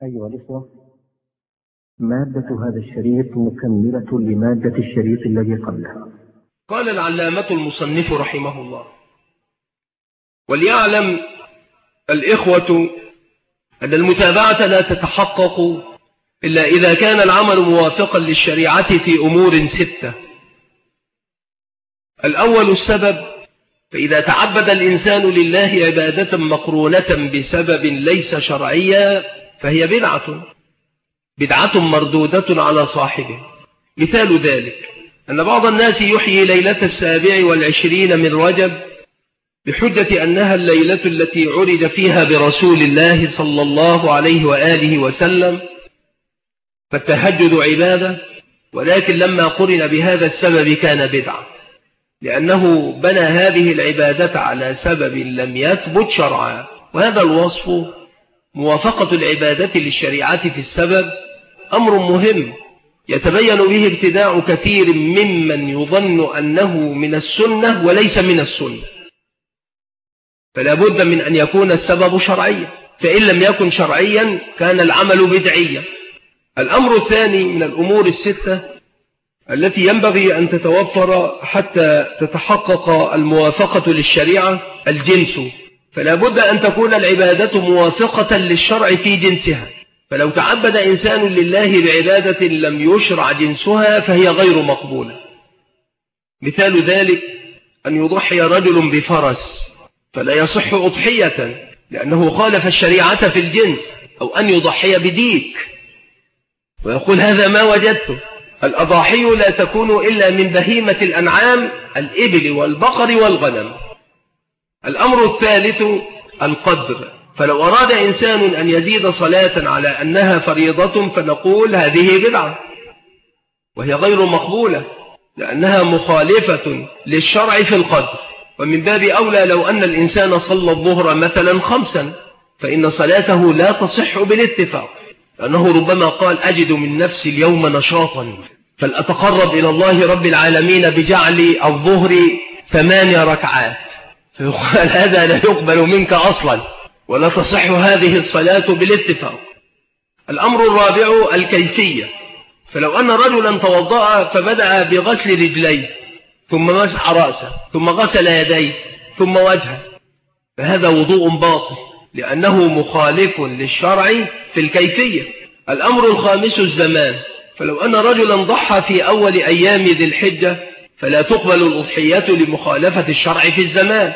أيها الإخوة، مادة هذا الشريط مكملة لمادة الشريط الذي قبله. قال العلامة المصنف رحمه الله: وليعلم الإخوة أن المتابعة لا تتحقق إلا إذا كان العمل موافقا للشريعة في أمور 6. الأول السبب، فإذا تعبد الإنسان لله عبادة مقرونة بسبب ليس شرعيا فهي بدعة مردودة على صاحبه. مثال ذلك أن بعض الناس يحيي ليلة 27 من رجب بحجة أنها الليلة التي عرج فيها برسول الله صلى الله عليه وآله وسلم، فالتهجد عبادة، ولكن لما قرن بهذا السبب كان بدعة، لأنه بنى هذه العبادة على سبب لم يثبت شرعا. وهذا الوصف، موافقة العبادة للشريعة في السبب، أمر مهم يتبين به ابتداع كثير ممن يظن أنه من السنة وليس من السنة، فلا بد من أن يكون السبب شرعيا، فإن لم يكن شرعيا كان العمل بدعيا. الأمر الثاني من الأمور 6 التي ينبغي أن تتوفر حتى تتحقق الموافقة للشريعة الجنس، فلا بد أن تكون العبادة موافقة للشرع في جنسها، فلو تعبد إنسان لله بعبادة لم يشرع جنسها فهي غير مقبولة. مثال ذلك أن يضحي رجل بفرس فلا يصح أضحية لأنه خالف الشريعة في الجنس، أو أن يضحي بديك ويقول هذا ما وجدته. الأضاحي لا تكون إلا من بهيمة الأنعام، الإبل والبقر والغنم. الأمر الثالث القدر، فلو أراد إنسان أن يزيد صلاة على أنها فريضة فنقول هذه بدعة وهي غير مقبولة لأنها مخالفة للشرع في القدر. ومن باب أولى لو أن الإنسان صلى الظهر مثلا 5 فإن صلاته لا تصح بالاتفاق، لأنه ربما قال أجد من نفسي اليوم نشاطا فلأتقرب إلى الله رب العالمين بجعل الظهر 8 ركعات، فيقال هذا لا يقبل منك أصلا ولا تصح هذه الصلاة بالاتفاق. الأمر الرابع الكيفية، فلو أن رجلا توضأ فبدأ بغسل رجليه ثم مسح رأسه ثم غسل يديه ثم وجهه، فهذا وضوء باطل لأنه مخالف للشرع في الكيفية. الأمر الخامس الزمان، فلو أن رجلا ضحى في أول أيام ذي الحجة فلا تقبل الأضحية لمخالفة الشرع في الزمان.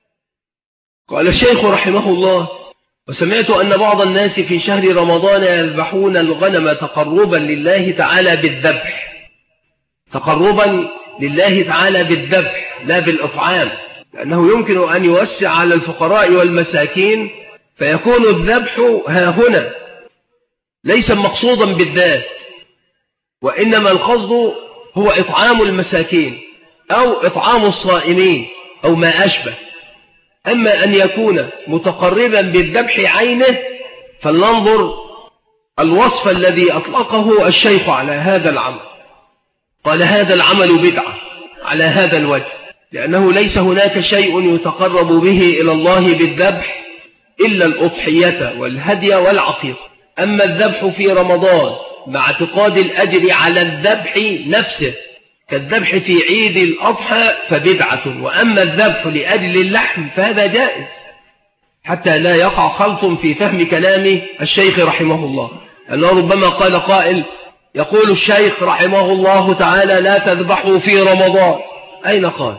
قال الشيخ رحمه الله: وسمعت أن بعض الناس في شهر رمضان يذبحون الغنم تقربا لله تعالى بالذبح، تقربا لله تعالى بالذبح لا بالإطعام، لأنه يمكن أن يوسع على الفقراء والمساكين فيكون الذبح ها هنا ليس مقصودا بالذات، وإنما القصد هو إطعام المساكين أو إطعام الصائمين أو ما أشبه. أما أن يكون متقربا بالذبح عينه فلننظر الوصف الذي أطلقه الشيخ على هذا العمل. قال هذا العمل بدعة على هذا الوجه، لأنه ليس هناك شيء يتقرب به إلى الله بالذبح إلا الأضحية والهدي والعقيقة. أما الذبح في رمضان مع اعتقاد الأجر على الذبح نفسه كالذبح في عيد الأضحى فبدعة، وأما الذبح لأجل اللحم فهذا جائز، حتى لا يقع خلط في فهم كلام الشيخ رحمه الله، أنه ربما قال قائل يقول الشيخ رحمه الله تعالى لا تذبحوا في رمضان، أين قال؟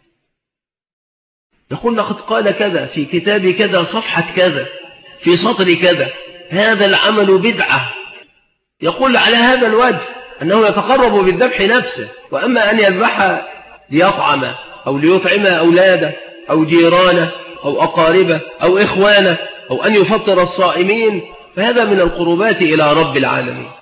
يقول لقد قال كذا في كتاب كذا صفحة كذا في سطر كذا، هذا العمل بدعة. يقول على هذا الوجه أنه يتقرب بالذبح نفسه، وأما أن يذبح ليطعم أو ليطعم أولاده أو جيرانه أو أقاربه أو إخوانه أو أن يفطر الصائمين فهذا من القربات إلى رب العالمين.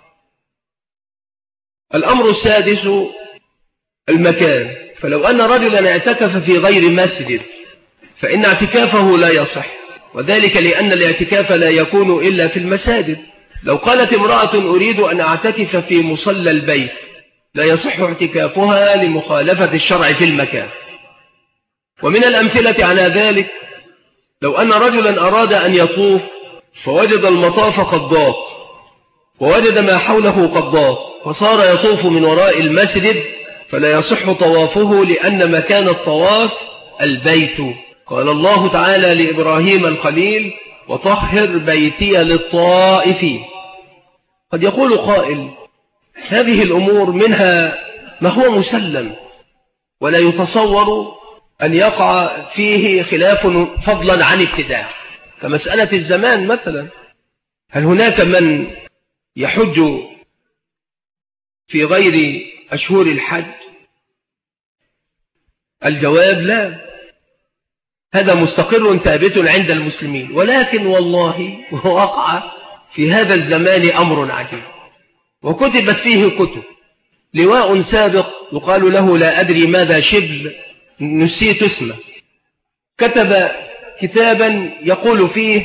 الأمر السادس المكان، فلو أن رجلا اعتكف في غير مسجد فإن اعتكافه لا يصح، وذلك لأن الاعتكاف لا يكون إلا في المساجد. لو قالت امرأة أريد أن أعتكف في مصلى البيت لا يصح اعتكافها لمخالفة الشرع في المكان. ومن الأمثلة على ذلك لو أن رجلا أراد أن يطوف فوجد المطاف قد ضاق ووجد ما حوله قد ضاق، فصار يطوف من وراء المسجد فلا يصح طوافه لأن مكان الطواف البيت. قال الله تعالى لإبراهيم الخليل: وطهر بيتي للطائفين. قد يقول قائل: هذه الأمور منها ما هو مسلم ولا يتصور أن يقع فيه خلاف فضلا عن ابتداع، كمسألة الزمان مثلا. هل هناك من يحج في غير أشهر الحج؟ الجواب لا، هذا مستقر ثابت عند المسلمين، ولكن والله وقع في هذا الزمان أمر عجيب، وكتبت فيه كتب. لواء سابق يقال له لا أدري ماذا شبل، نسيت اسمه، كتب كتابا يقول فيه: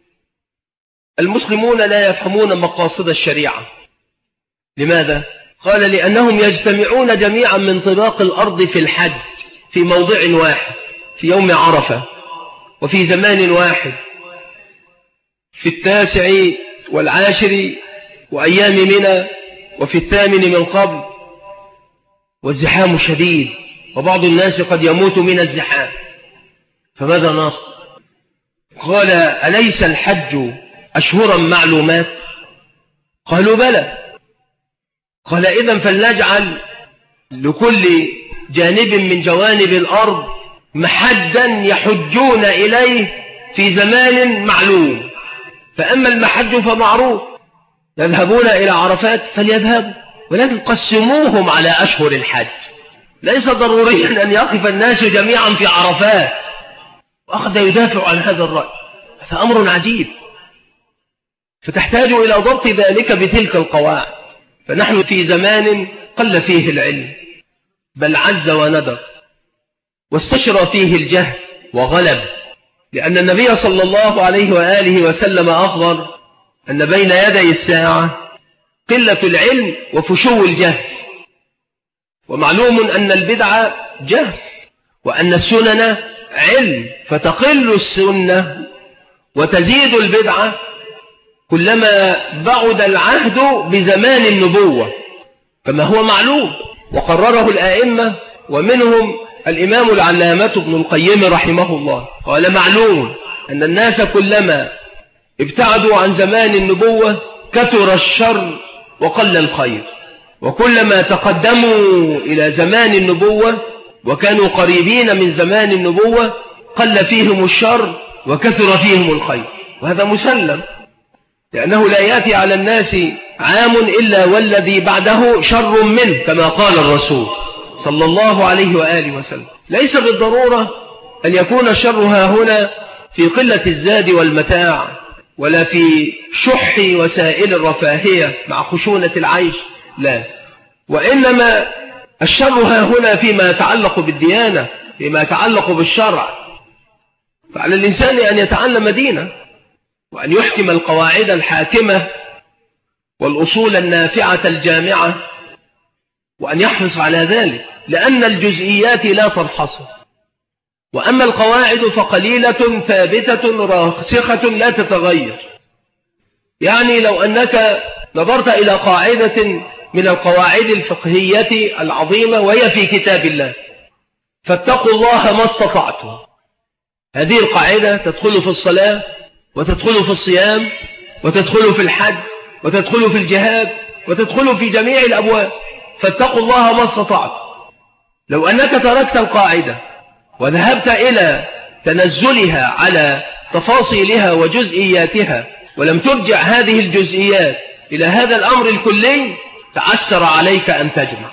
المسلمون لا يفهمون مقاصد الشريعة. لماذا؟ قال: لأنهم يجتمعون جميعا من طباق الأرض في الحج في موضع واحد في يوم عرفة، وفي زمان واحد في 9 و10 وأيام منى، وفي 8 من قبل، والزحام شديد، وبعض الناس قد يموت من الزحام، فماذا نصنع؟ قال: أليس الحج أشهرا معلومات؟ قالوا: بلى. قال: إذن فلنجعل لكل جانب من جوانب الأرض محجا يحجون إليه في زمان معلوم، فأما المحج فمعروف، يذهبون إلى عرفات فليذهبوا، ولكن قسموهم على أشهر الحج، ليس ضروريا أن يقف الناس جميعا في عرفات. وأخذ يدافع عن هذا الرأي، هذا أمر عجيب، فتحتاج إلى ضبط ذلك بتلك القواعد. فنحن في زمان قل فيه العلم، بل عز وندر، واستشرى فيه الجهل وغلب، لأن النبي صلى الله عليه وآله وسلم أخبر أن بين يدي الساعة قلة العلم وفشو الجهل. ومعلوم أن البدعة جهل، وأن السنن علم، فتقل السنة وتزيد البدعة كلما بعد العهد بزمان النبوة، كما هو معلوم وقرره الآئمة، ومنهم الإمام العلامة ابن القيم رحمه الله قال: معلوم أن الناس كلما ابتعدوا عن زمان النبوة كثر الشر وقل الخير، وكلما تقدموا إلى زمان النبوة وكانوا قريبين من زمان النبوة قل فيهم الشر وكثر فيهم الخير. وهذا مسلم، لأنه لا يأتي على الناس عام إلا والذي بعده شر منه، كما قال الرسول صلى الله عليه وآله وسلم. ليس بالضرورة أن يكون الشر هنا في قلة الزاد والمتاع، ولا في شح وسائل الرفاهية مع خشونة العيش، لا، وإنما الشر هنا فيما يتعلق بالديانة، فيما يتعلق بالشرع. فعلى الإنسان أن يتعلم دينه، وأن يحكم القواعد الحاكمة والأصول النافعة الجامعة، وأن يحرص على ذلك، لأن الجزئيات لا تنحصر، وأما القواعد فقليلة ثابتة راسخة لا تتغير. يعني لو أنك نظرت إلى قاعدة من القواعد الفقهية العظيمة وهي في كتاب الله: فاتقوا الله ما استطعتم، هذه القاعدة تدخل في الصلاة، وتدخل في الصيام، وتدخل في الحج، وتدخل في الجهاد، وتدخل في جميع الأبواب. فاتقوا الله ما استطعتم. لو أنك تركت القاعدة وذهبت إلى تنزلها على تفاصيلها وجزئياتها، ولم ترجع هذه الجزئيات إلى هذا الأمر الكلي، تعسر عليك أن تجمع.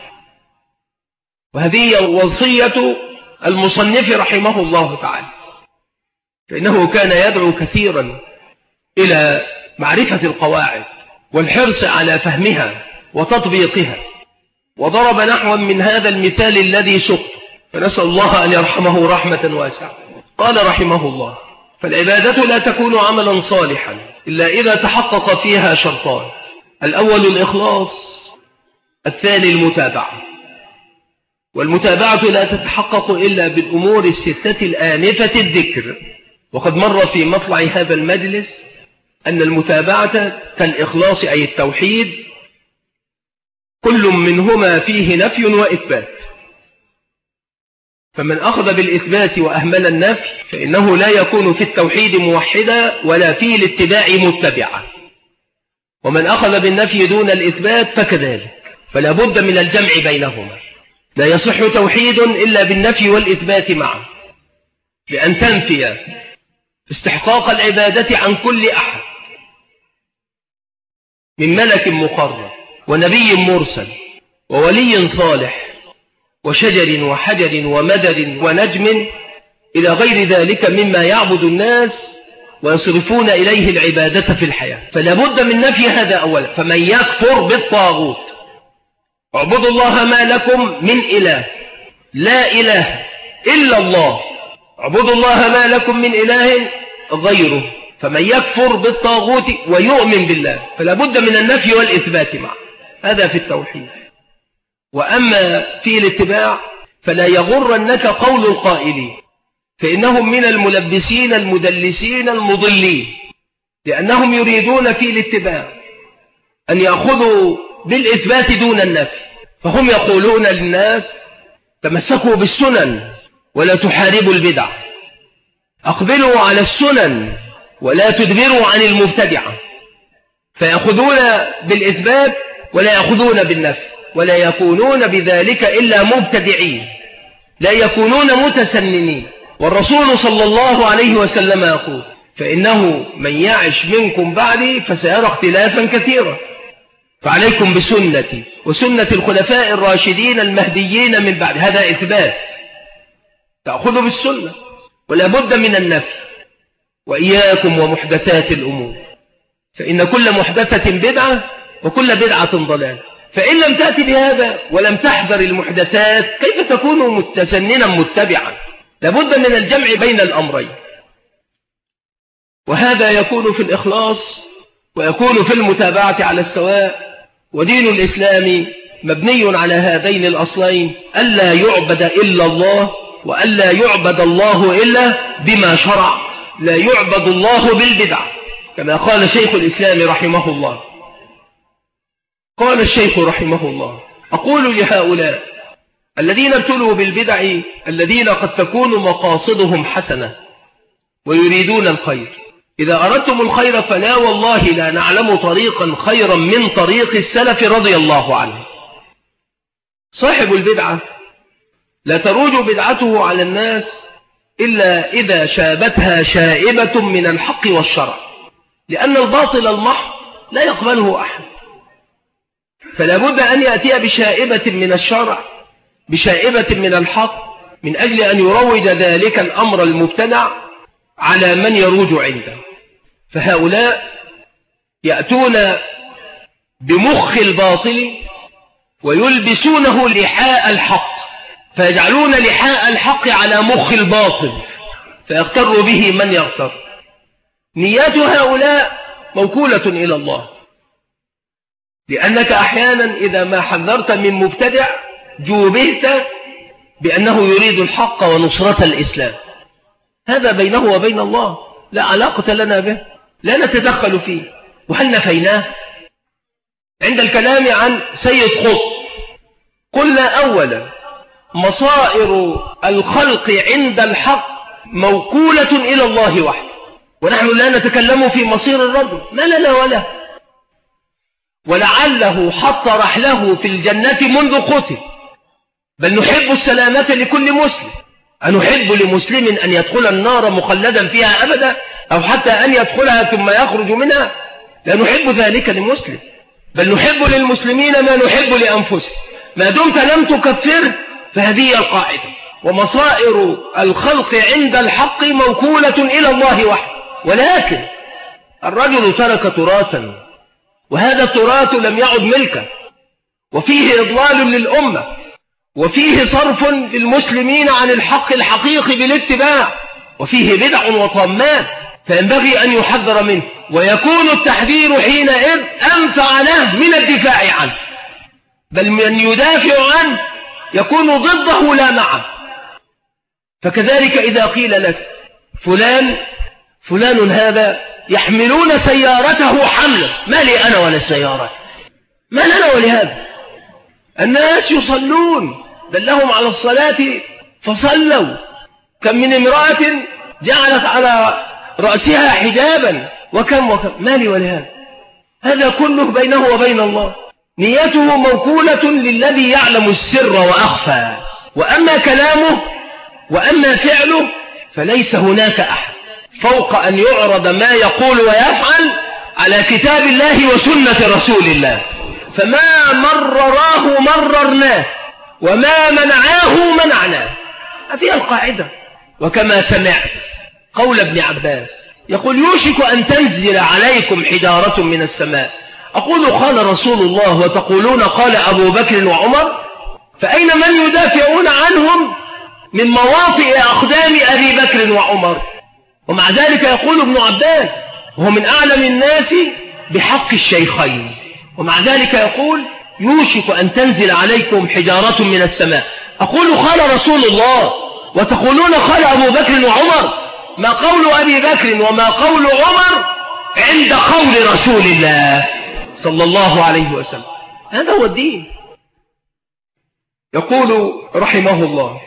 وهذه وصية المصنف رحمه الله تعالى، فإنه كان يدعو كثيرا إلى معرفة القواعد والحرص على فهمها وتطبيقها، وضرب نحوا من هذا المثال الذي سقط، فنسأل الله أن يرحمه رحمة واسعة. قال رحمه الله: فالعبادة لا تكون عملا صالحا إلا إذا تحقق فيها شرطان: الأول الإخلاص، الثاني المتابعة. والمتابعة لا تتحقق إلا بالأمور الستة الآنفة الذكر. وقد مر في مطلع هذا المجلس أن المتابعة كالإخلاص أي التوحيد كل منهما فيه نفي وإثبات، فمن أخذ بالإثبات وأهمل النفي فإنه لا يكون في التوحيد موحدا ولا في الاتباع متبعا، ومن أخذ بالنفي دون الإثبات فكذلك، فلا بد من الجمع بينهما. لا يصح توحيد إلا بالنفي والإثبات معا، لأن تنفي استحقاق العبادة عن كل أحد من ملك مقرب ونبي مرسل وولي صالح وشجر وحجر ومدد ونجم إلى غير ذلك مما يعبد الناس ويصرفون إليه العبادة في الحياة، فلا بد من نفي هذا أولا. فمن يكفر بالطاغوت اعبدوا الله ما لكم من إله، لا إله إلا الله، اعبدوا الله ما لكم من إله غيره. فمن يكفر بالطاغوت ويؤمن بالله فلا بد من النفي والإثبات معه، هذا في التوحيد. وأما في الاتباع فلا يغرنك قول القائلين، فإنهم من الملبسين المدلسين المضلين، لأنهم يريدون في الاتباع أن يأخذوا بالإثبات دون النفي، فهم يقولون للناس تمسكوا بالسنن ولا تحاربوا البدع، أقبلوا على السنن ولا تدبروا عن المبتدعة، فيأخذون بالإثبات ولا يأخذون بالنفي، ولا يكونون بذلك إلا مبتدعين، لا يكونون متسننين. والرسول صلى الله عليه وسلم يقول فإنه من يعش منكم بعدي فسيرى اختلافا كثيرا، فعليكم بسنتي وسنة الخلفاء الراشدين المهديين من بعد، هذا إثبات، تأخذوا بالسنة ولا بد من النفي. وإياكم ومحدثات الأمور، فإن كل محدثة بدعة وكل بدعة ضلال. فإن لم تأتي بهذا ولم تحذر المحدثات كيف تكون متسننا متبعا؟ لابد من الجمع بين الأمرين، وهذا يكون في الإخلاص ويكون في المتابعة على السواء. ودين الإسلام مبني على هذين الأصلين، ألا يعبد إلا الله وألا يعبد الله إلا بما شرع، لا يعبد الله بالبدع، كما قال شيخ الإسلام رحمه الله. قال الشيخ رحمه الله أقول لهؤلاء الذين ابتلوا بالبدع الذين قد تكون مقاصدهم حسنة ويريدون الخير، إذا أردتم الخير فلا والله لا نعلم طريقا خيرا من طريق السلف رضي الله عنه. صاحب البدعة لا تروج بدعته على الناس إلا إذا شابتها شائبة من الحق والشرع، لأن الباطل المحض لا يقبله أحد، فلا بد أن يأتي بشائبة من الشرع بشائبة من الحق من أجل أن يروج ذلك الأمر المبتدع على من يروج عنده. فهؤلاء يأتون بمخ الباطل ويلبسونه لحاء الحق، فيجعلون لحاء الحق على مخ الباطل فيغتر به من يغتر. نيات هؤلاء موكولة إلى الله، لأنك أحيانا إذا ما حذرت من مبتدع جوبهت بأنه يريد الحق ونصرة الإسلام، هذا بينه وبين الله لا علاقة لنا به، لا نتدخل فيه. وهل نفيناه؟ عند الكلام عن سيد قطب قلنا أولا مصائر الخلق عند الحق موكولة إلى الله وحده، ونحن لا نتكلم في مصير الرجل، ما لنا ولا، ولعله حط رحله في الجنة منذ قتل، بل نحب السلامة لكل مسلم. أنحب لمسلم أن يدخل النار مخلدا فيها أبدا، أو حتى أن يدخلها ثم يخرج منها؟ لا نحب ذلك لمسلم، بل نحب للمسلمين ما نحب لأنفسهم، ما دمت لم تكفر فهذه القاعدة. ومصائر الخلق عند الحق موكولة إلى الله وحده، ولكن الرجل ترك تراثا، وهذا التراث لم يعد ملكا، وفيه إضلال للأمة، وفيه صرف للمسلمين عن الحق الحقيقي بالاتباع، وفيه بدع وطامات، فينبغي أن يحذر منه، ويكون التحذير حينئذ أنفع له من الدفاع عنه، بل من يدافع عنه يكون ضده لا معه. فكذلك إذا قيل لك فلان هذا يحملون سيارته حملا. ما لي أنا ولا السيارة؟ ما لنا ولهذا؟ الناس يصلون، دلهم على الصلاة فصلوا. كم من امرأة جعلت على رأسها حجابا، وكم ما لي ولهذا؟ هذا كله بينه وبين الله، نيته موكولة للذي يعلم السر وأخفى، وأما كلامه وأما فعله فليس هناك أحد فوق أن يعرض ما يقول ويفعل على كتاب الله وسنة رسول الله. فما مرراه مررناه، وما منعاه منعناه. هذه القاعدة. وكما سمع قول ابن عباس يقول: يوشك أن تنزل عليكم حجارة من السماء، أقول قال رسول الله وتقولون قال أبو بكر وعمر، فأين من يدافعون عنهم من مواطئ أقدام أبي بكر وعمر؟ ومع ذلك يقول ابن عباس وهو من أعلم الناس بحق الشيخين، ومع ذلك يقول: يوشك أن تنزل عليكم حجارة من السماء، أقول قال رسول الله وتقولون قال أبو بكر وعمر. ما قول أبي بكر وما قول عمر عند قول رسول الله صلى الله عليه وسلم. هذا هو الدين. يقول رحمه الله: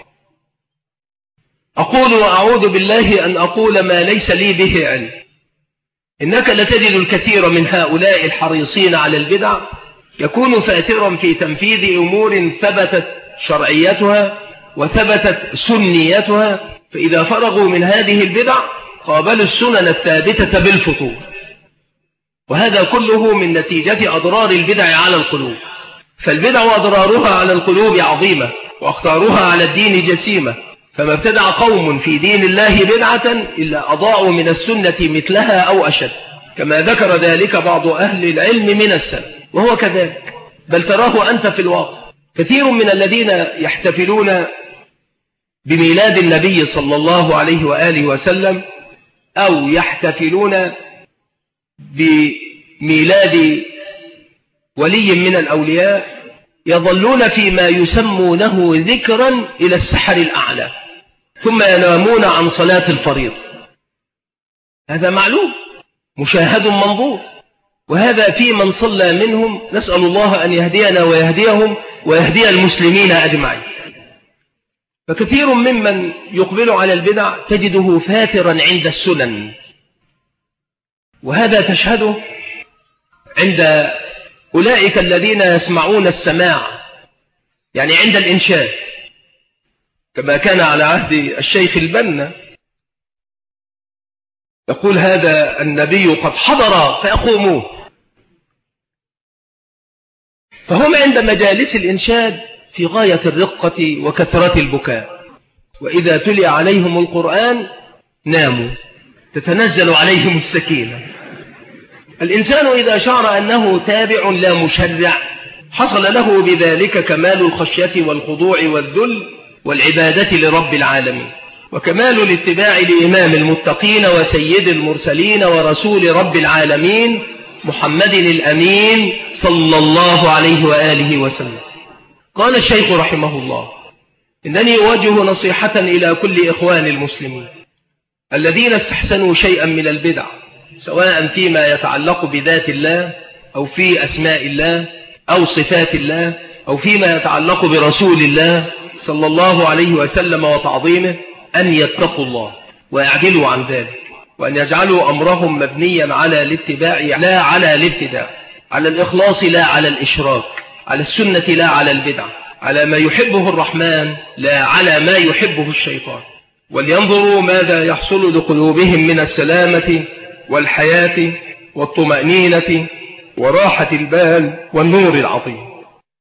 أقول وأعوذ بالله أن أقول ما ليس لي به علم. إنك لتجد الكثير من هؤلاء الحريصين على البدع يكون فاترا في تنفيذ أمور ثبتت شرعيتها وثبتت سنيتها، فإذا فرغوا من هذه البدع قابلوا السنن الثابتة بالفطور. وهذا كله من نتيجة أضرار البدع على القلوب. فالبدع أضرارها على القلوب عظيمة، وأخطارها على الدين جسيمة. فما ابتدع قوم في دين الله بدعة إلا أضاعوا من السنة مثلها أو أشد، كما ذكر ذلك بعض أهل العلم من السلف. وهو كذلك، بل تراه أنت في الواقع. كثير من الذين يحتفلون بميلاد النبي صلى الله عليه وآله وسلم أو يحتفلون بميلاد ولي من الأولياء يظلون فيما يسمونه ذكرا إلى السحر الأعلى، ثم ينامون عن صلاة الفريضة. هذا معلوم مشاهد منظور، وهذا في من صلى منهم. نسأل الله أن يهدينا ويهديهم ويهدي المسلمين أجمعين. فكثير ممن يقبل على البدع تجده فاترا عند السنن، وهذا تشهده عند أولئك الذين يسمعون السماع، يعني عند الإنشاد، كما كان على عهد الشيخ البنا يقول: هذا النبي قد حضر فيقومون. فهم عند مجالس الإنشاد في غاية الرقة وكثرة البكاء، وإذا تلي عليهم القرآن ناموا، تتنزل عليهم السكينة. الإنسان إذا شعر أنه تابع لا مشرع حصل له بذلك كمال الخشية والخضوع والذل والعبادة لرب العالمين، وكمال الاتباع لإمام المتقين وسيد المرسلين ورسول رب العالمين محمد الأمين صلى الله عليه وآله وسلم. قال الشيخ رحمه الله: إنني أوجه نصيحة إلى كل إخوان المسلمين الذين استحسنوا شيئا من البدع، سواء فيما يتعلق بذات الله أو في أسماء الله أو صفات الله أو فيما يتعلق برسول الله صلى الله عليه وسلم وتعظيمه، أن يتقوا الله ويعدلوا عن ذلك، وأن يجعلوا أمرهم مبنيا على الاتباع لا على الابتداع، على الإخلاص لا على الإشراك، على السنة لا على البدع، على ما يحبه الرحمن لا على ما يحبه الشيطان. ولينظروا ماذا يحصل لقلوبهم من السلامة والحياة والطمأنينة وراحة البال والنور العظيم.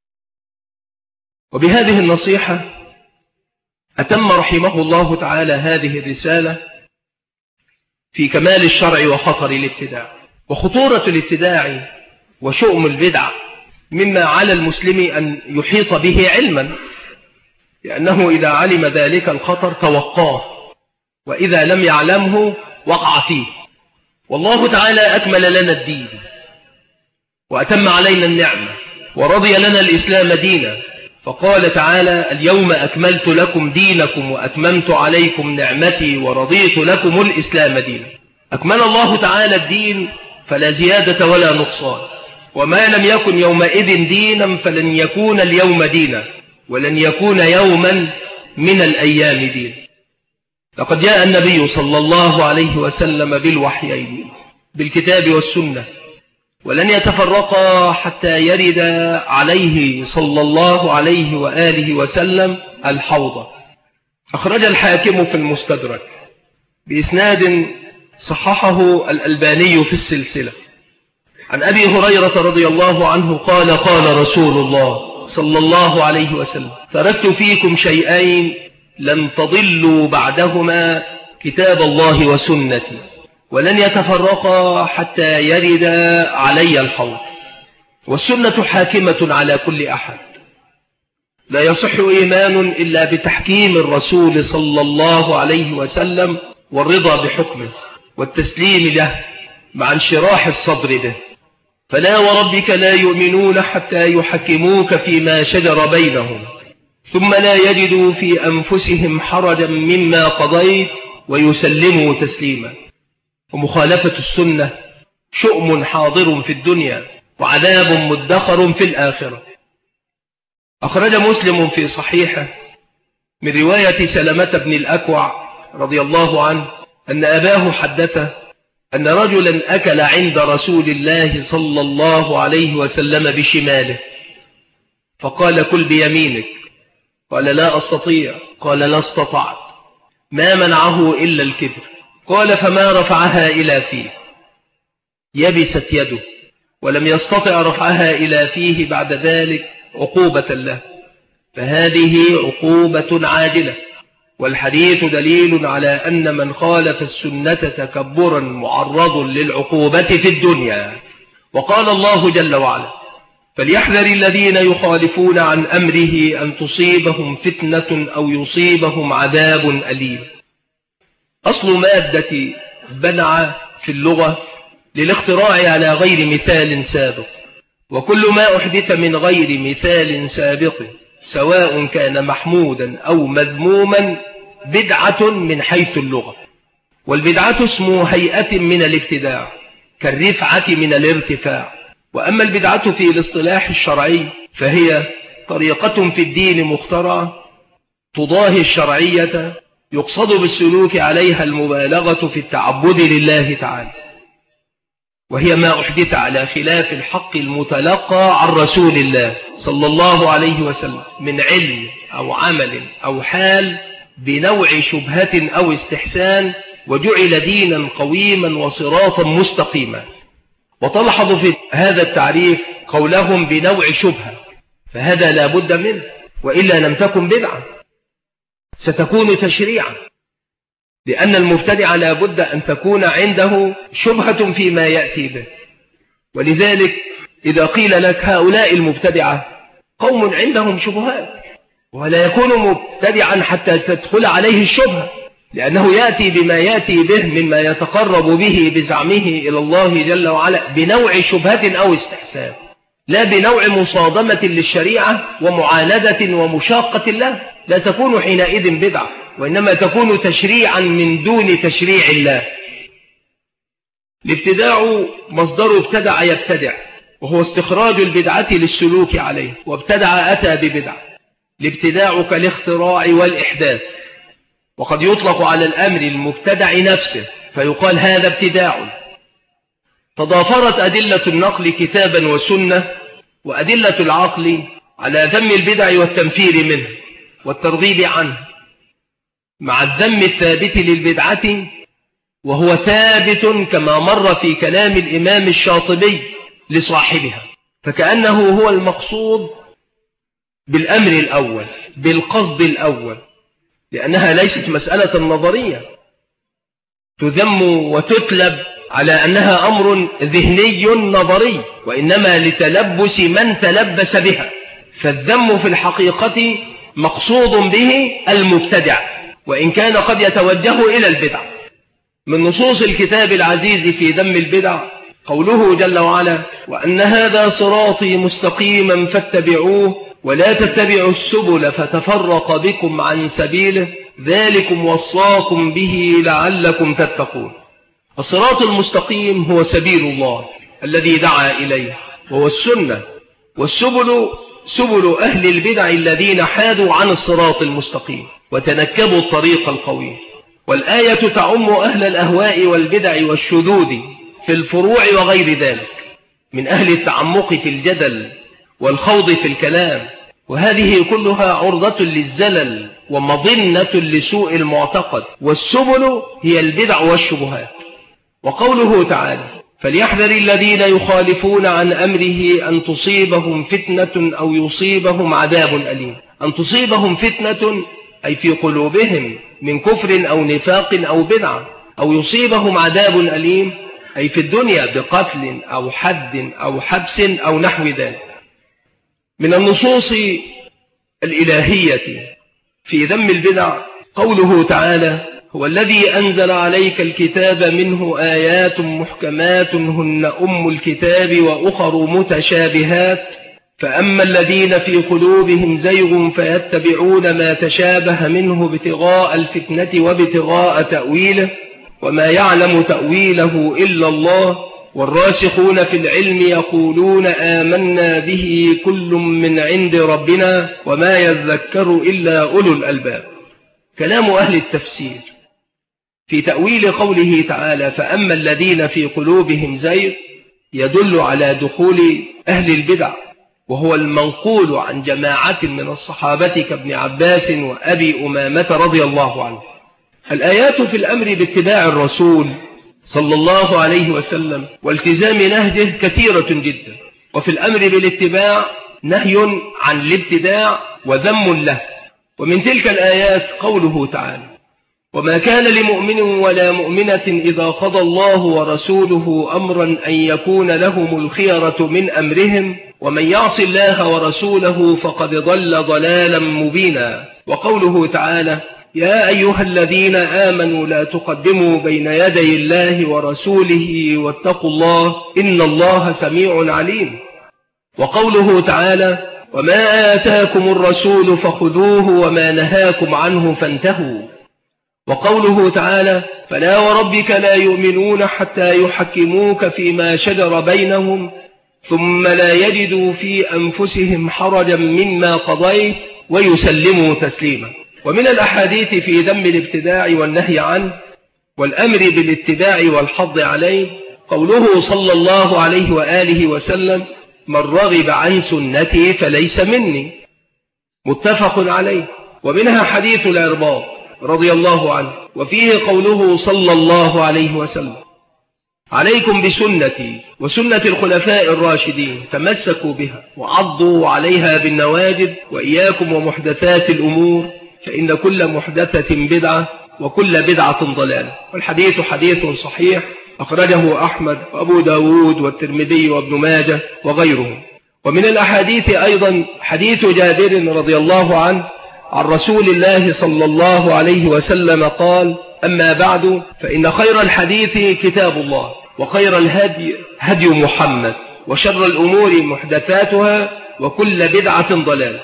وبهذه النصيحة أتم رحمه الله تعالى هذه الرسالة في كمال الشرع وخطر الابتداع وخطورة الابتداع وشؤم البدع، مما على المسلم أن يحيط به علما، لأنه إذا علم ذلك الخطر توقاه، وإذا لم يعلمه وقع فيه. والله تعالى أكمل لنا الدين وأتم علينا النعمة ورضي لنا الإسلام دينا، فقال تعالى: اليوم أكملت لكم دينكم وأتممت عليكم نعمتي ورضيت لكم الإسلام دينا. أكمل الله تعالى الدين فلا زيادة ولا نقصان، وما لم يكن يومئذ دينا فلن يكون اليوم دينا، ولن يكون يوما من الأيام دين. لقد جاء النبي صلى الله عليه وسلم بالوحيين بالكتاب والسنة، ولن يتفرقا حتى يرد عليه صلى الله عليه وآله وسلم الحوض. أخرج الحاكم في المستدرك بإسناد صححه الألباني في السلسلة عن أبي هريرة رضي الله عنه قال قال رسول الله صلى الله عليه وسلم: تركت فيكم شيئين لن تضلوا بعدهما، كتاب الله وسنتي، ولن يتفرقا حتى يرد علي الحوض. والسنة حاكمة على كل أحد، لا يصح إيمان إلا بتحكيم الرسول صلى الله عليه وسلم والرضا بحكمه والتسليم له مع انشراح الصدر به. فلا وربك لا يؤمنون حتى يحكموك فيما شجر بينهم ثم لا يجدوا في أنفسهم حرجا مما قضيت ويسلموا تسليما. ومخالفة السنة شؤم حاضر في الدنيا وعذاب مدخر في الآخرة. أخرج مسلم في صحيحه من رواية سلمة بن الأكوع رضي الله عنه أن أباه حدثه أن رجلا أكل عند رسول الله صلى الله عليه وسلم بشماله، فقال: كل بيمينك. قال: لا أستطيع. قال: لا استطعت. ما منعه إلا الكبر. قال: فما رفعها إلى فيه. يبست يده ولم يستطع رفعها إلى فيه بعد ذلك عقوبة له، فهذه عقوبة عاجلة. والحديث دليل على أن من خالف السنة تكبرا معرض للعقوبة في الدنيا. وقال الله جل وعلا: فليحذر الذين يخالفون عن أمره أن تصيبهم فتنة أو يصيبهم عذاب أليم. أصل مادة بنع في اللغة للاختراع على غير مثال سابق، وكل ما أحدث من غير مثال سابق سواء كان محمودا أو مذموما بدعة من حيث اللغة. والبدعة اسم هيئة من الابتداع كالرفعة من الارتفاع. وأما البدعة في الاصطلاح الشرعي فهي طريقة في الدين مخترعة تضاهي الشرعية يقصد بالسلوك عليها المبالغة في التعبد لله تعالى، وهي ما أحدث على خلاف الحق المتلقى عن رسول الله صلى الله عليه وسلم من علم أو عمل أو حال بنوع شبهة أو استحسان، وجعل دينا قويما وصراطا مستقيما. وتلحظ في هذا التعريف قولهم بنوع شبهة، فهذا لا بد منه، وإلا لم تكن بدعة، ستكون تشريعا، لأن المبتدع لا بد أن تكون عنده شبهة فيما يأتي به. ولذلك إذا قيل لك هؤلاء المبتدعة قوم عندهم شبهات، ولا يكون مبتدعا حتى تدخل عليه الشبهة، لأنه يأتي بما يأتي به مما يتقرب به بزعمه إلى الله جل وعلا بنوع شبهة أو استحسان، لا بنوع مصادمة للشريعة ومعاندة ومشاقة له. لا تكون حينئذ بدعة، وإنما تكون تشريعا من دون تشريع الله. الابتداع مصدر ابتدع يبتدع، وهو استخراج البدعة للسلوك عليه، وابتدع أتى ببدعة. الابتداع كالاختراع والإحداث، وقد يطلق على الأمر المبتدع نفسه فيقال هذا ابتداع. تضافرت أدلة النقل كتابا وسنة وأدلة العقل على ذم البدع والتنفير منه والترغيب عنه، مع الذم الثابت للبدعة، وهو ثابت كما مر في كلام الإمام الشاطبي لصاحبها، فكأنه هو المقصود بالأمر الأول بالقصد الأول، لأنها ليست مسألة نظرية تذم وتتلب على أنها أمر ذهني نظري، وإنما لتلبس من تلبس بها. فالذم في الحقيقة مقصود به المبتدع، وإن كان قد يتوجه إلى البدع. من نصوص الكتاب العزيز في ذم البدع قوله جل وعلا: وأن هذا صراطي مستقيما فاتبعوه ولا تتبعوا السبل فتفرق بكم عن سبيله ذلكم وصاكم به لعلكم تتقون. الصراط المستقيم هو سبيل الله الذي دعا إليه، وهو السنة، والسبل سبل أهل البدع الذين حادوا عن الصراط المستقيم وتنكبوا الطريق القوي. والآية تعم أهل الأهواء والبدع والشذوذ في الفروع وغير ذلك من أهل التعمق في الجدل والخوض في الكلام، وهذه كلها عرضة للزلل ومظنة لسوء المعتقد، والسبل هي البدع والشبهات. وقوله تعالى: فليحذر الذين يخالفون عن أمره أن تصيبهم فتنة أو يصيبهم عذاب أليم. أن تصيبهم فتنة أي في قلوبهم من كفر أو نفاق أو بدعة، أو يصيبهم عذاب أليم أي في الدنيا بقتل أو حد أو حبس أو نحو ذلك. من النصوص الإلهية في ذم البدع قوله تعالى: هو الذي أنزل عليك الكتاب منه آيات محكمات هن أم الكتاب وأخر متشابهات فأما الذين في قلوبهم زيغ فيتبعون ما تشابه منه ابتغاء الفتنة وابتغاء تأويله وما يعلم تأويله إلا الله والراسخون في العلم يقولون آمنا به كل من عند ربنا وما يذكر إلا أولو الألباب. كلام أهل التفسير في تأويل قوله تعالى: فأما الذين في قلوبهم زيغ يدل على دخول أهل البدع، وهو المنقول عن جماعة من الصحابة كابن عباس وأبي أمامة رضي الله عنه. الآيات في الأمر باتباع الرسول صلى الله عليه وسلم والتزام نهجه كثيرة جدا، وفي الأمر بالاتباع نهي عن الابتداع وذم له. ومن تلك الآيات قوله تعالى: وما كان لمؤمن ولا مؤمنة إذا قضى الله ورسوله أمرا أن يكون لهم الخيرة من أمرهم ومن يعص الله ورسوله فقد ضل ضلالا مبينا. وقوله تعالى: يا أيها الذين آمنوا لا تقدموا بين يدي الله ورسوله واتقوا الله إن الله سميع عليم. وقوله تعالى: وما آتاكم الرسول فخذوه وما نهاكم عنه فانتهوا. وقوله تعالى: فلا وربك لا يؤمنون حتى يحكموك فيما شجر بينهم ثم لا يجدوا في أنفسهم حرجا مما قضيت ويسلموا تسليما. ومن الأحاديث في ذم الابتداع والنهي عنه والأمر بالاتباع والحض عليه قوله صلى الله عليه وآله وسلم: من رغب عن سنتي فليس مني، متفق عليه. ومنها حديث العرباض رضي الله عنه وفيه قوله صلى الله عليه وسلم: عليكم بسنتي وسنة الخلفاء الراشدين تمسكوا بها وعضوا عليها بالنواجذ وإياكم ومحدثات الأمور فإن كل محدثة بدعة وكل بدعة ضلالة. والحديث حديث صحيح أخرجه أحمد وأبو داود والترمذي وابن ماجه وغيرهم. ومن الأحاديث أيضا حديث جابر رضي الله عنه عن رسول الله صلى الله عليه وسلم قال: أما بعد فإن خير الحديث كتاب الله وخير الهدي هدي محمد وشر الأمور محدثاتها وكل بدعة ضلالة.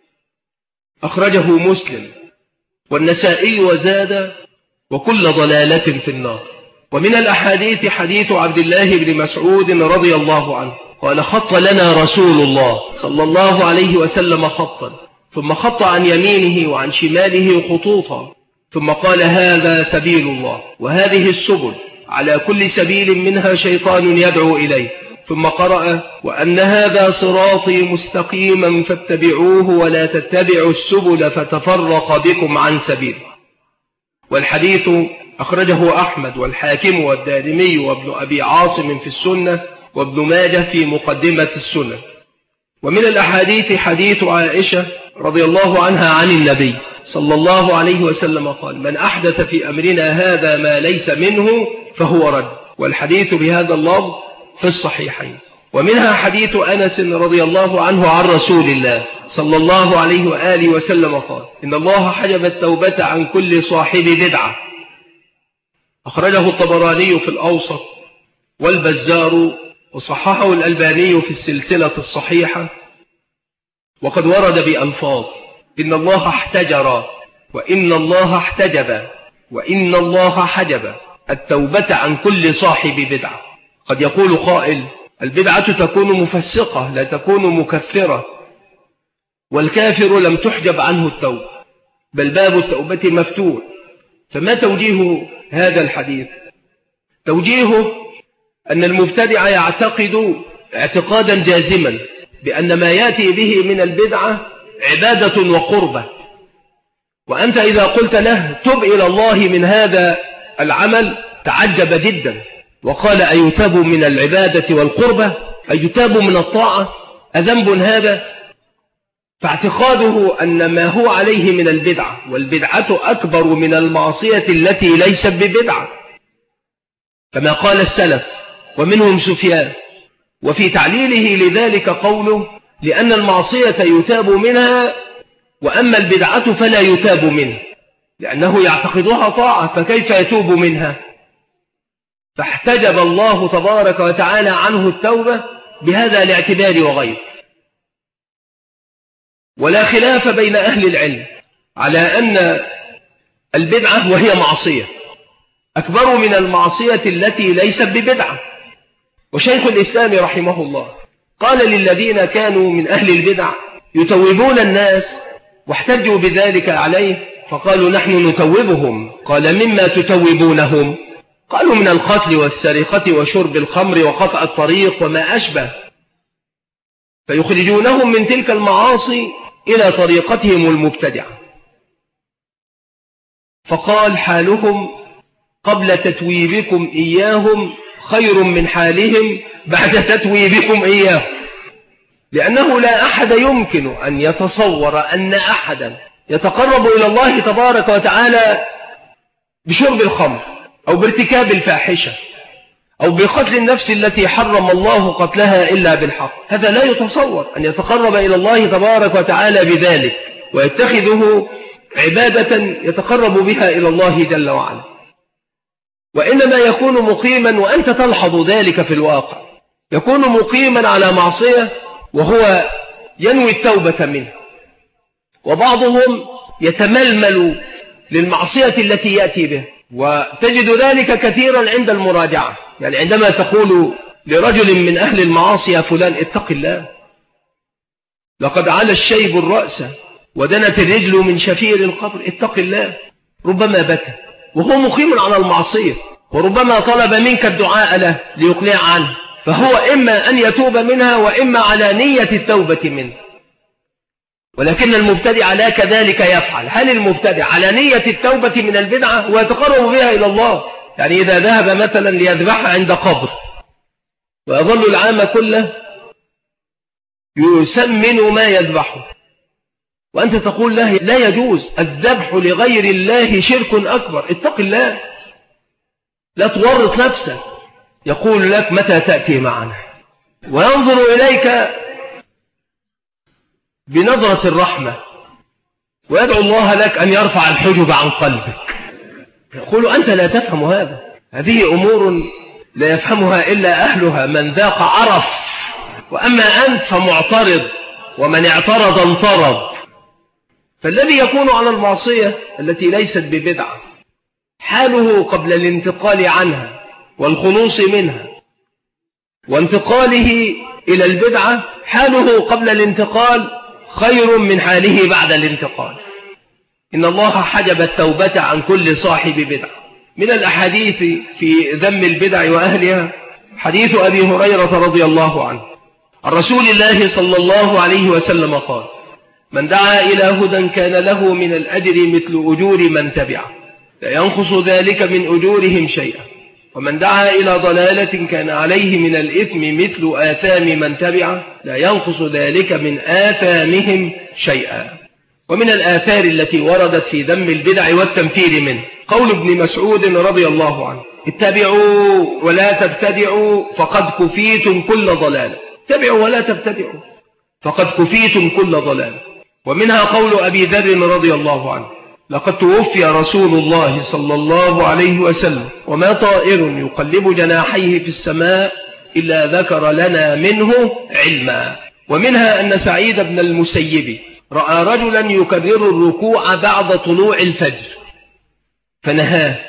أخرجه مسلم والنسائي وزاد: وكل ضلالة في النار. ومن الأحاديث حديث عبد الله بن مسعود رضي الله عنه قال: خط لنا رسول الله صلى الله عليه وسلم خطا ثم خط عن يمينه وعن شماله خطوطا ثم قال: هذا سبيل الله وهذه السبل على كل سبيل منها شيطان يدعو إليه، ثم قرأ: وأن هذا صراطي مستقيما فاتبعوه ولا تتبعوا السبل فتفرق بكم عن سبيله. والحديث أخرجه أحمد والحاكم والدارمي وابن أبي عاصم في السنة وابن ماجه في مقدمة السنة. ومن الأحاديث حديث عائشة رضي الله عنها عن النبي صلى الله عليه وسلم قال: من أحدث في أمرنا هذا ما ليس منه فهو رد. والحديث بهذا اللفظ في الصحيحين. ومنها حديث أنس رضي الله عنه عن رسول الله صلى الله عليه وآله وسلم قال: إن الله حجب التوبة عن كل صاحب بدعة. أخرجه الطبراني في الأوسط والبزار وصححه الألباني في السلسلة الصحيحة، وقد ورد بألفاظ: إن الله احتجر وإن الله احتجب وإن الله حجب. التوبة عن كل صاحب بدعة. قد يقول قائل: البدعة تكون مفسقة لا تكون مكفرة، والكافر لم تحجب عنه التوبة، بل باب التوبة مفتوح. فما توجيه هذا الحديث؟ توجيهه أن المبتدع يعتقد اعتقادا جازما بأن ما يأتي به من البدعة عبادة وقربة، وأنت إذا قلت له تب إلى الله من هذا العمل تعجب جدا وقال: أيتاب من العبادة والقربة؟ أيتاب من الطاعة؟ أذنب هذا؟ فاعتقاده أن ما هو عليه من البدعة، والبدعة أكبر من المعصية التي ليست ببدعة، كما قال السلف ومنهم سفيان. وفي تعليله لذلك قوله: لأن المعصية يتاب منها وأما البدعة فلا يتاب منها، لأنه يعتقدها طاعة فكيف يتوب منها؟ فاحتجب الله تبارك وتعالى عنه التوبة بهذا الاعتبار وغيره. ولا خلاف بين أهل العلم على أن البدعة وهي معصية أكبر من المعصية التي ليست ببدعة. وشيخ الإسلام رحمه الله قال للذين كانوا من أهل البدع يتوبون الناس واحتجوا بذلك عليه، فقالوا: نحن نتوبهم. قال: مما تتوبونهم؟ قالوا: من القتل والسرقة وشرب الخمر وقطع الطريق وما أشبه. فيخرجونهم من تلك المعاصي إلى طريقتهم المبتدعة. فقال: حالهم قبل تتويبكم إياهم خير من حالهم بعد تتويبكم إياهم، لأنه لا أحد يمكن أن يتصور أن أحدا يتقرب إلى الله تبارك وتعالى بشرب الخمر أو بارتكاب الفاحشة أو بقتل النفس التي حرم الله قتلها إلا بالحق. هذا لا يتصور أن يتقرب إلى الله تبارك وتعالى بذلك ويتخذه عبادة يتقرب بها إلى الله جل وعلا، وإنما يكون مقيما، وأنت تلحظ ذلك في الواقع، يكون مقيما على معصية وهو ينوي التوبة منه. وبعضهم يتململ للمعصية التي يأتي بها، وتجد ذلك كثيرا عند المراجعة. يعني عندما تقول لرجل من أهل المعاصي: يا فلان اتق الله، لقد علا الشيب الرأس ودنت الرجل من شفير القبر، اتق الله، ربما بكى وهو مقيم على المعصية، وربما طلب منك الدعاء له ليقلع عنه، فهو إما أن يتوب منها وإما على نية التوبة منه. ولكن المبتدع لا كذلك يفعل. هل المبتدع على نية التوبة من البدعة ويتقرب بها إلى الله؟ يعني إذا ذهب مثلا ليذبح عند قبر ويظل العام كله يسمن ما يذبحه، وأنت تقول له: لا يجوز الذبح لغير الله، شرك أكبر، اتق الله، لا تورط نفسك. يقول لك: متى تأتي معنا؟ وينظر إليك بنظرة الرحمة ويدعو الله لك أن يرفع الحجب عن قلبك. يقول: أنت لا تفهم هذا، هذه أمور لا يفهمها إلا أهلها، من ذاق عرف، وأما أنت فمعترض، ومن اعترض انطرد. فالذي يكون على المعصية التي ليست ببدعة حاله قبل الانتقال عنها والخلوص منها، وانتقاله إلى البدعة حاله قبل الانتقال خير من حاله بعد الانتقال. إن الله حجب التوبة عن كل صاحب بدعة. من الأحاديث في ذم البدع وأهلها حديث أبي هريرة رضي الله عنه عن رسول الله صلى الله عليه وسلم قال: من دعا إلى هدى كان له من الأجر مثل أجور من تبعه، لا ينقص ذلك من أجورهم شيئا، ومن دعا إلى ضلالة كان عليه من الإثم مثل آثام من تبعه، لا ينقص ذلك من آثامهم شيئا. ومن الآثار التي وردت في ذم البدع والتنفير منه قول ابن مسعود رضي الله عنه: اتبعوا ولا تبتدعوا فقد كفيتم كل ضلال. اتبعوا ولا تبتدعوا فقد كفيتم كل ضلال. ومنها قول أبي ذر رضي الله عنه: لقد توفي رسول الله صلى الله عليه وسلم وما طائر يقلب جناحيه في السماء إلا ذكر لنا منه علما. ومنها أن سعيد بن المسيب رأى رجلا يكرر الركوع بعد طلوع الفجر فنهاه،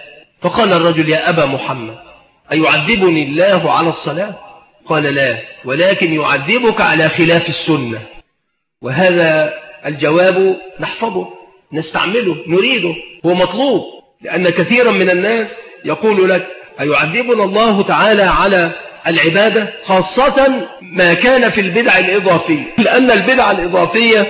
فقال الرجل: يا أبا محمد، أيعذبني الله على الصلاة؟ قال: لا، ولكن يعذبك على خلاف السنة. وهذا الجواب نحفظه، نستعمله، نريده، هو مطلوب، لأن كثيرا من الناس يقول لك: أيعذبنا الله تعالى على العبادة، خاصة ما كان في البدع الإضافية، لأن البدع الإضافية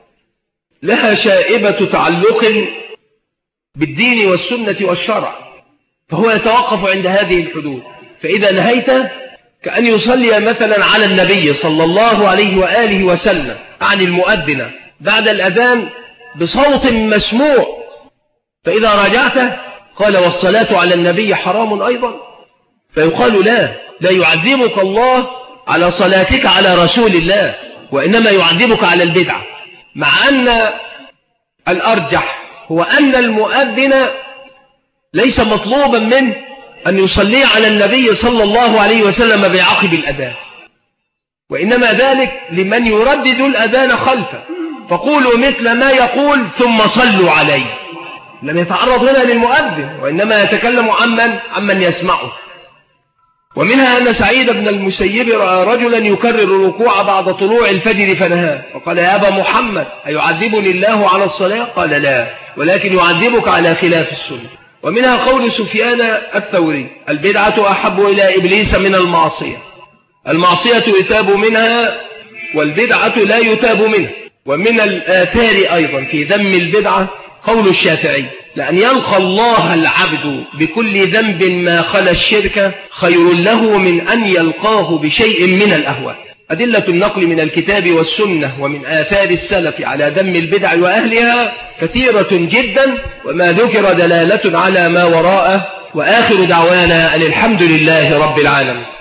لها شائبة تعلق بالدين والسنة والشرع، فهو يتوقف عند هذه الحدود. فإذا نهيت كأن يصلي مثلا على النبي صلى الله عليه وآله وسلم عن المؤذن بعد الأذان بصوت مسموع، فإذا راجعت قال: والصلاة على النبي حرام أيضا. فيقال: لا يعذبك الله على صلاتك على رسول الله، وإنما يعذبك على البدعة، مع أن الأرجح هو أن المؤذن ليس مطلوبا منه أن يصلي على النبي صلى الله عليه وسلم بعقب الأذان، وإنما ذلك لمن يردد الأذان خلفه. فقولوا مثل ما يقول ثم صلوا عليه. لم يتعرض هنا للمؤذن، وإنما يتكلم عمن يسمعه. ومنها أن سعيد بن المسيب رأى رجلا يكرر الركوع بعد طلوع الفجر فنهاه، وقال: يا أبا محمد، أيعذبني الله على الصلاة؟ قال: لا، ولكن يعذبك على خلاف السنة. ومنها قول سفيان الثوري: البدعة أحب إلى إبليس من المعصية، المعصية يتاب منها والبدعة لا يتاب منها. ومن الآثار أيضا في ذم البدعة قول الشافعي: لأن يلقى الله العبد بكل ذنب ما خلا الشرك خير له من أن يلقاه بشيء من الأهواء. أدلة النقل من الكتاب والسنة ومن آثار السلف على ذم البدع وأهلها كثيرة جدا، وما ذكر دلالة على ما وراءه. وآخر دعوانا أن الحمد لله رب العالمين.